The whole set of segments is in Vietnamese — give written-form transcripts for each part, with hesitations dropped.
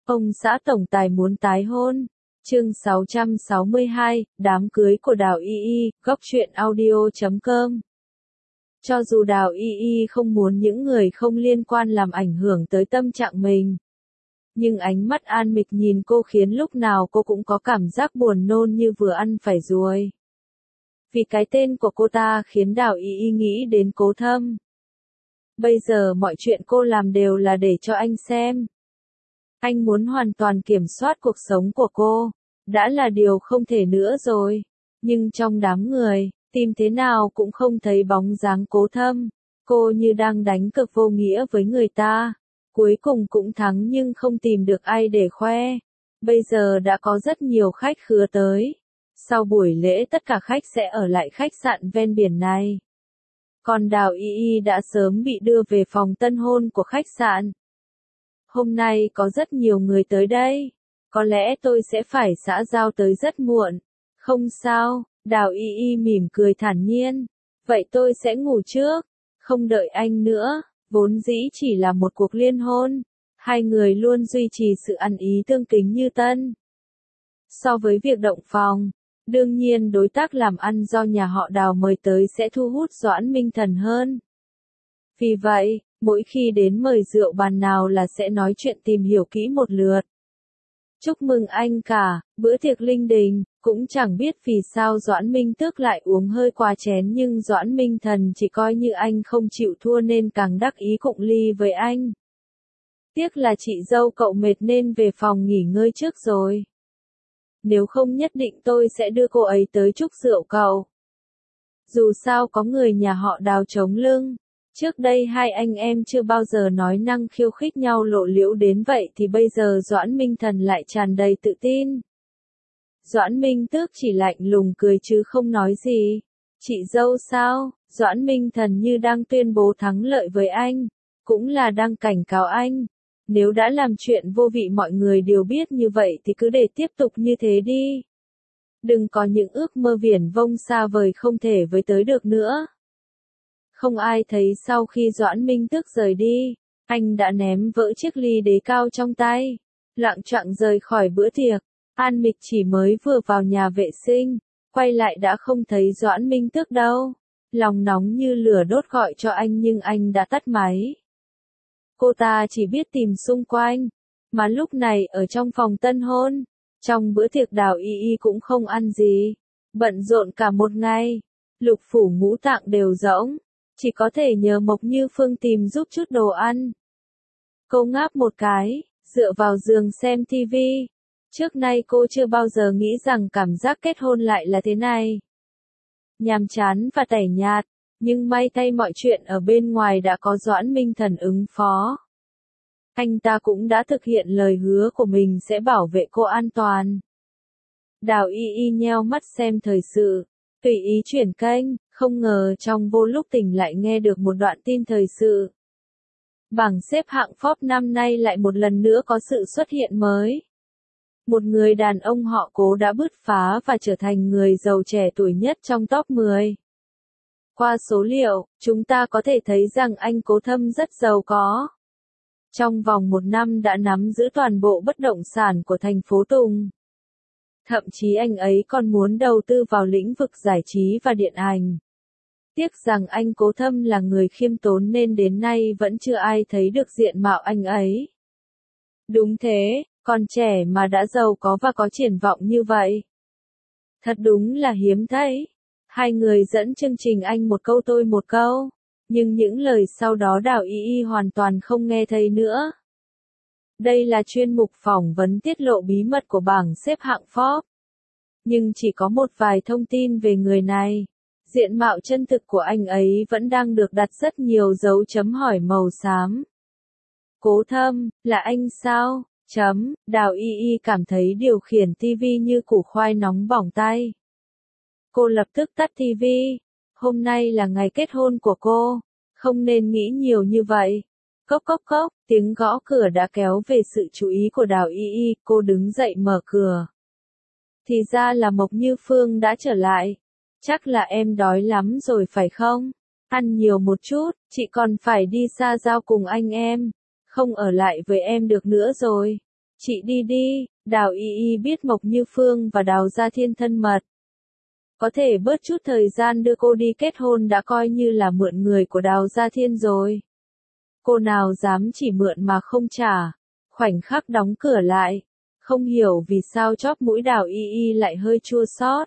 Ông xã tổng tài muốn tái hôn. Chương 662, đám cưới của Đào Y Y, góc truyện audio.com. Cho dù Đào Y Y không muốn những người không liên quan làm ảnh hưởng tới tâm trạng mình, nhưng ánh mắt An Mịch nhìn cô khiến lúc nào cô cũng có cảm giác buồn nôn như vừa ăn phải ruồi. Vì cái tên của cô ta khiến Đào Y Y nghĩ đến Cố Thâm. Bây giờ mọi chuyện cô làm đều là để cho anh xem. Anh muốn hoàn toàn kiểm soát cuộc sống của cô, đã là điều không thể nữa rồi. Nhưng trong đám người, tìm thế nào cũng không thấy bóng dáng Cố Thâm. Cô như đang đánh cược vô nghĩa với người ta. Cuối cùng cũng thắng nhưng không tìm được ai để khoe. Bây giờ đã có rất nhiều khách khứa tới. Sau buổi lễ tất cả khách sẽ ở lại khách sạn ven biển này. Còn Đào Y Y đã sớm bị đưa về phòng tân hôn của khách sạn. Hôm nay có rất nhiều người tới đây. Có lẽ tôi sẽ phải xã giao tới rất muộn. Không sao, Đào Y Y mỉm cười thản nhiên. Vậy tôi sẽ ngủ trước. Không đợi anh nữa. Vốn dĩ chỉ là một cuộc liên hôn. Hai người luôn duy trì sự ăn ý tương kính như tân. So với việc động phòng, đương nhiên đối tác làm ăn do nhà họ Đào mời tới sẽ thu hút Doãn Minh Thần hơn. Vì vậy, mỗi khi đến mời rượu bàn nào là sẽ nói chuyện tìm hiểu kỹ một lượt. Chúc mừng anh cả, bữa tiệc linh đình, cũng chẳng biết vì sao Doãn Minh Tước lại uống hơi quá chén nhưng Doãn Minh Thần chỉ coi như anh không chịu thua nên càng đắc ý cụng ly với anh. Tiếc là chị dâu cậu mệt nên về phòng nghỉ ngơi trước rồi. Nếu không nhất định tôi sẽ đưa cô ấy tới chúc rượu cậu. Dù sao có người nhà họ Đào chống lưng. Trước đây hai anh em chưa bao giờ nói năng khiêu khích nhau lộ liễu đến vậy thì bây giờ Doãn Minh Thần lại tràn đầy tự tin. Doãn Minh Tước chỉ lạnh lùng cười chứ không nói gì. Chị dâu sao? Doãn Minh Thần như đang tuyên bố thắng lợi với anh. Cũng là đang cảnh cáo anh. Nếu đã làm chuyện vô vị mọi người đều biết như vậy thì cứ để tiếp tục như thế đi. Đừng có những ước mơ viển vông xa vời không thể với tới được nữa. Không ai thấy sau khi Doãn Minh Tước rời đi, anh đã ném vỡ chiếc ly đế cao trong tay, lặng choạng rời khỏi bữa tiệc. An Mịch chỉ mới vừa vào nhà vệ sinh, quay lại đã không thấy Doãn Minh Tước đâu. Lòng nóng như lửa đốt gọi cho anh nhưng anh đã tắt máy. Cô ta chỉ biết tìm xung quanh, mà lúc này ở trong phòng tân hôn, trong bữa tiệc Đào Y Y cũng không ăn gì, bận rộn cả một ngày, lục phủ ngũ tạng đều rỗng, chỉ có thể nhờ Mộc Như Phương tìm giúp chút đồ ăn. Cô ngáp một cái, dựa vào giường xem tivi. Trước nay cô chưa bao giờ nghĩ rằng cảm giác kết hôn lại là thế này. Nhàm chán và tẻ nhạt. Nhưng may thay mọi chuyện ở bên ngoài đã có Doãn Minh Thần ứng phó. Anh ta cũng đã thực hiện lời hứa của mình sẽ bảo vệ cô an toàn. Đào Y Y nheo mắt xem thời sự, tùy ý chuyển kênh, không ngờ trong vô lúc tỉnh lại nghe được một đoạn tin thời sự. Bảng xếp hạng Forbes năm nay lại một lần nữa có sự xuất hiện mới. Một người đàn ông họ Cố đã bứt phá và trở thành người giàu trẻ tuổi nhất trong top 10. Qua số liệu, chúng ta có thể thấy rằng anh Cố Thâm rất giàu có. Trong vòng một năm đã nắm giữ toàn bộ bất động sản của thành phố Tùng. Thậm chí anh ấy còn muốn đầu tư vào lĩnh vực giải trí và điện ảnh. Tiếc rằng anh Cố Thâm là người khiêm tốn nên đến nay vẫn chưa ai thấy được diện mạo anh ấy. Đúng thế, còn trẻ mà đã giàu có và có triển vọng như vậy. Thật đúng là hiếm thấy. Hai người dẫn chương trình anh một câu tôi một câu, nhưng những lời sau đó Đào Y Y hoàn toàn không nghe thấy nữa. Đây là chuyên mục phỏng vấn tiết lộ bí mật của bảng xếp hạng Forbes. Nhưng chỉ có một vài thông tin về người này. Diện mạo chân thực của anh ấy vẫn đang được đặt rất nhiều dấu chấm hỏi màu xám. Cố Thâm, là anh sao? Đào Y Y cảm thấy điều khiển tivi như củ khoai nóng bỏng tay. Cô lập tức tắt tivi. Hôm nay là ngày kết hôn của cô. Không nên nghĩ nhiều như vậy. Cốc cốc cốc, tiếng gõ cửa đã kéo về sự chú ý của Đào Y Y. Cô đứng dậy mở cửa. Thì ra là Mộc Như Phương đã trở lại. Chắc là em đói lắm rồi phải không? Ăn nhiều một chút, chị còn phải đi xa giao cùng anh em. Không ở lại với em được nữa rồi. Chị đi đi, Đào Y Y biết Mộc Như Phương và Đào Gia Thiên thân mật. Có thể bớt chút thời gian đưa cô đi kết hôn đã coi như là mượn người của Đào Gia Thiên rồi. Cô nào dám chỉ mượn mà không trả. Khoảnh khắc đóng cửa lại. Không hiểu vì sao chóp mũi Đào Y Y lại hơi chua xót.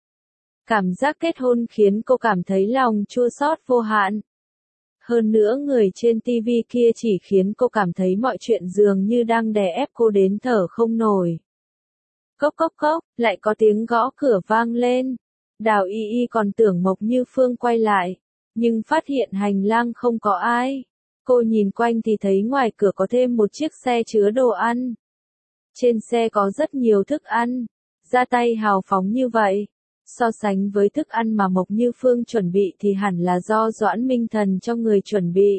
Cảm giác kết hôn khiến cô cảm thấy lòng chua xót vô hạn. Hơn nữa người trên TV kia chỉ khiến cô cảm thấy mọi chuyện dường như đang đè ép cô đến thở không nổi. Cốc cốc cốc, lại có tiếng gõ cửa vang lên. Đào Y Y còn tưởng Mộc Như Phương quay lại, nhưng phát hiện hành lang không có ai. Cô nhìn quanh thì thấy ngoài cửa có thêm một chiếc xe chứa đồ ăn. Trên xe có rất nhiều thức ăn, ra tay hào phóng như vậy. So sánh với thức ăn mà Mộc Như Phương chuẩn bị thì hẳn là do Doãn Minh Thần cho người chuẩn bị.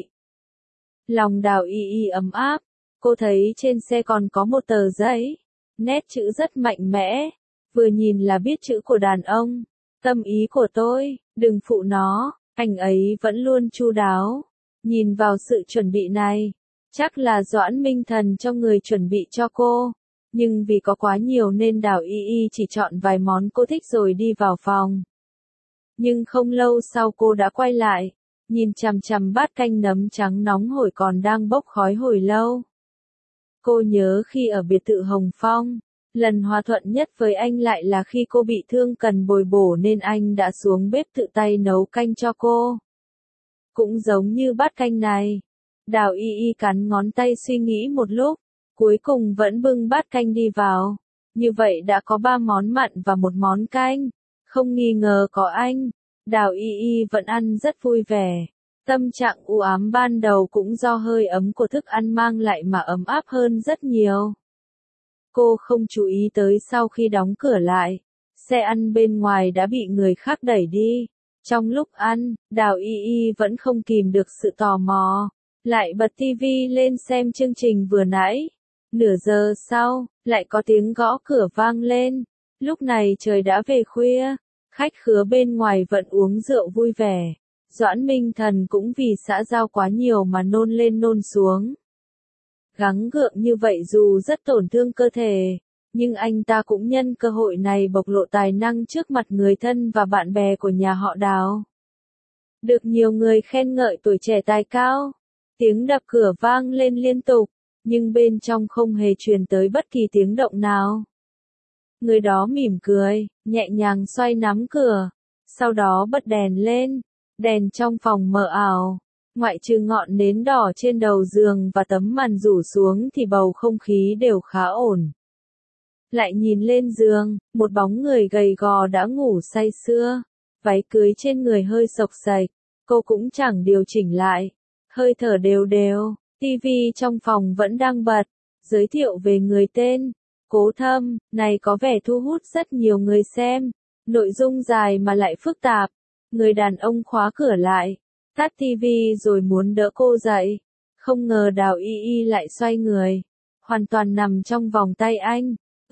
Lòng Đào Y Y ấm áp, cô thấy trên xe còn có một tờ giấy, nét chữ rất mạnh mẽ, vừa nhìn là biết chữ của đàn ông. Tâm ý của tôi, đừng phụ nó, anh ấy vẫn luôn chu đáo. Nhìn vào sự chuẩn bị này, chắc là Doãn Minh Thần cho người chuẩn bị cho cô. Nhưng vì có quá nhiều nên Đào Y Y chỉ chọn vài món cô thích rồi đi vào phòng. Nhưng không lâu sau cô đã quay lại, nhìn chằm chằm bát canh nấm trắng nóng hổi còn đang bốc khói hồi lâu. Cô nhớ khi ở biệt thự Hồng Phong, lần hòa thuận nhất với anh lại là khi cô bị thương cần bồi bổ nên anh đã xuống bếp tự tay nấu canh cho cô. Cũng giống như bát canh này. Đào Y Y cắn ngón tay suy nghĩ một lúc, cuối cùng vẫn bưng bát canh đi vào. Như vậy đã có 3 món mặn và một món canh. Không nghi ngờ có anh, Đào Y Y vẫn ăn rất vui vẻ. Tâm trạng u ám ban đầu cũng do hơi ấm của thức ăn mang lại mà ấm áp hơn rất nhiều. Cô không chú ý tới sau khi đóng cửa lại, xe ăn bên ngoài đã bị người khác đẩy đi. Trong lúc ăn, Đào Y Y vẫn không kìm được sự tò mò, lại bật TV lên xem chương trình vừa nãy. Nửa giờ sau, lại có tiếng gõ cửa vang lên. Lúc này trời đã về khuya, khách khứa bên ngoài vẫn uống rượu vui vẻ. Doãn Minh Thần cũng vì xã giao quá nhiều mà nôn lên nôn xuống. Gắng gượng như vậy dù rất tổn thương cơ thể, nhưng anh ta cũng nhân cơ hội này bộc lộ tài năng trước mặt người thân và bạn bè của nhà họ Đào. Được nhiều người khen ngợi tuổi trẻ tài cao. Tiếng đập cửa vang lên liên tục, nhưng bên trong không hề truyền tới bất kỳ tiếng động nào. Người đó mỉm cười, nhẹ nhàng xoay nắm cửa, sau đó bật đèn lên. Đèn trong phòng mờ ảo, ngoại trừ ngọn nến đỏ trên đầu giường và tấm màn rủ xuống thì bầu không khí đều khá ổn. Lại nhìn lên giường, một bóng người gầy gò đã ngủ say sưa, váy cưới trên người hơi xộc xệch, cô cũng chẳng điều chỉnh lại, hơi thở đều đều, tivi trong phòng vẫn đang bật, giới thiệu về người tên, Cố Thâm, này có vẻ thu hút rất nhiều người xem, nội dung dài mà lại phức tạp. Người đàn ông khóa cửa lại, tắt tivi rồi muốn đỡ cô dậy. Không ngờ Đào Y Y lại xoay người, hoàn toàn nằm trong vòng tay anh.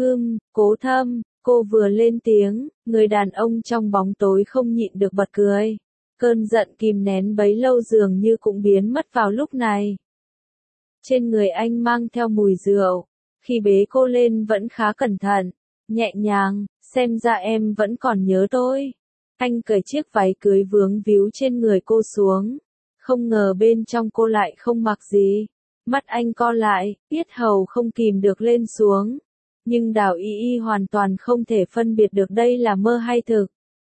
Cố Thâm, cô vừa lên tiếng, người đàn ông trong bóng tối không nhịn được bật cười. Cơn giận kìm nén bấy lâu dường như cũng biến mất vào lúc này. Trên người anh mang theo mùi rượu, khi bế cô lên vẫn khá cẩn thận, nhẹ nhàng, xem ra em vẫn còn nhớ tôi. Anh cởi chiếc váy cưới vướng víu trên người cô xuống. Không ngờ bên trong cô lại không mặc gì. Mắt anh co lại, yết hầu không kìm được lên xuống. Nhưng Đào Y Y hoàn toàn không thể phân biệt được đây là mơ hay thực.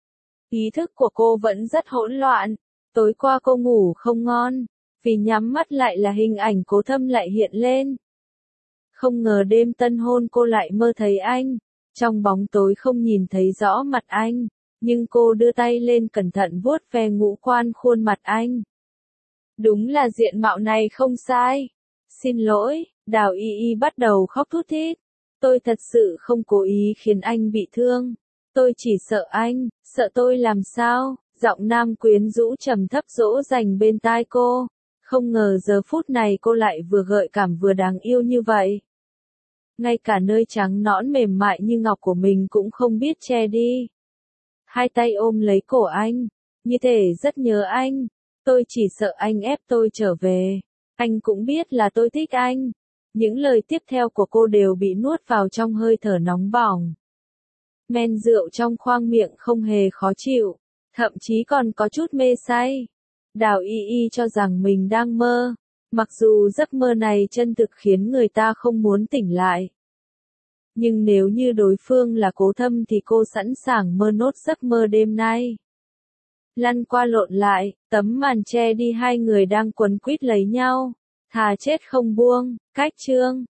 Ý thức của cô vẫn rất hỗn loạn. Tối qua cô ngủ không ngon, vì nhắm mắt lại là hình ảnh Cố Thâm lại hiện lên. Không ngờ đêm tân hôn cô lại mơ thấy anh. Trong bóng tối không nhìn thấy rõ mặt anh. Nhưng cô đưa tay lên cẩn thận vuốt ve ngũ quan khuôn mặt anh. Đúng là diện mạo này không sai. Xin lỗi, Đào Y Y bắt đầu khóc thút thít. Tôi thật sự không cố ý khiến anh bị thương. Tôi chỉ sợ anh, sợ tôi làm sao? Giọng nam quyến rũ trầm thấp dỗ dành bên tai cô. Không ngờ giờ phút này cô lại vừa gợi cảm vừa đáng yêu như vậy. Ngay cả nơi trắng nõn mềm mại như ngọc của mình cũng không biết che đi. Hai tay ôm lấy cổ anh, như thể rất nhớ anh. Tôi chỉ sợ anh ép tôi trở về. Anh cũng biết là tôi thích anh. Những lời tiếp theo của cô đều bị nuốt vào trong hơi thở nóng bỏng. Men rượu trong khoang miệng không hề khó chịu, thậm chí còn có chút mê say. Đào Y Y cho rằng mình đang mơ, mặc dù giấc mơ này chân thực khiến người ta không muốn tỉnh lại. Nhưng nếu như đối phương là Cố Thâm thì cô sẵn sàng mơ nốt giấc mơ đêm nay. Lăn qua lộn lại, tấm màn che đi hai người đang quấn quýt lấy nhau. Thà chết không buông, cách chương.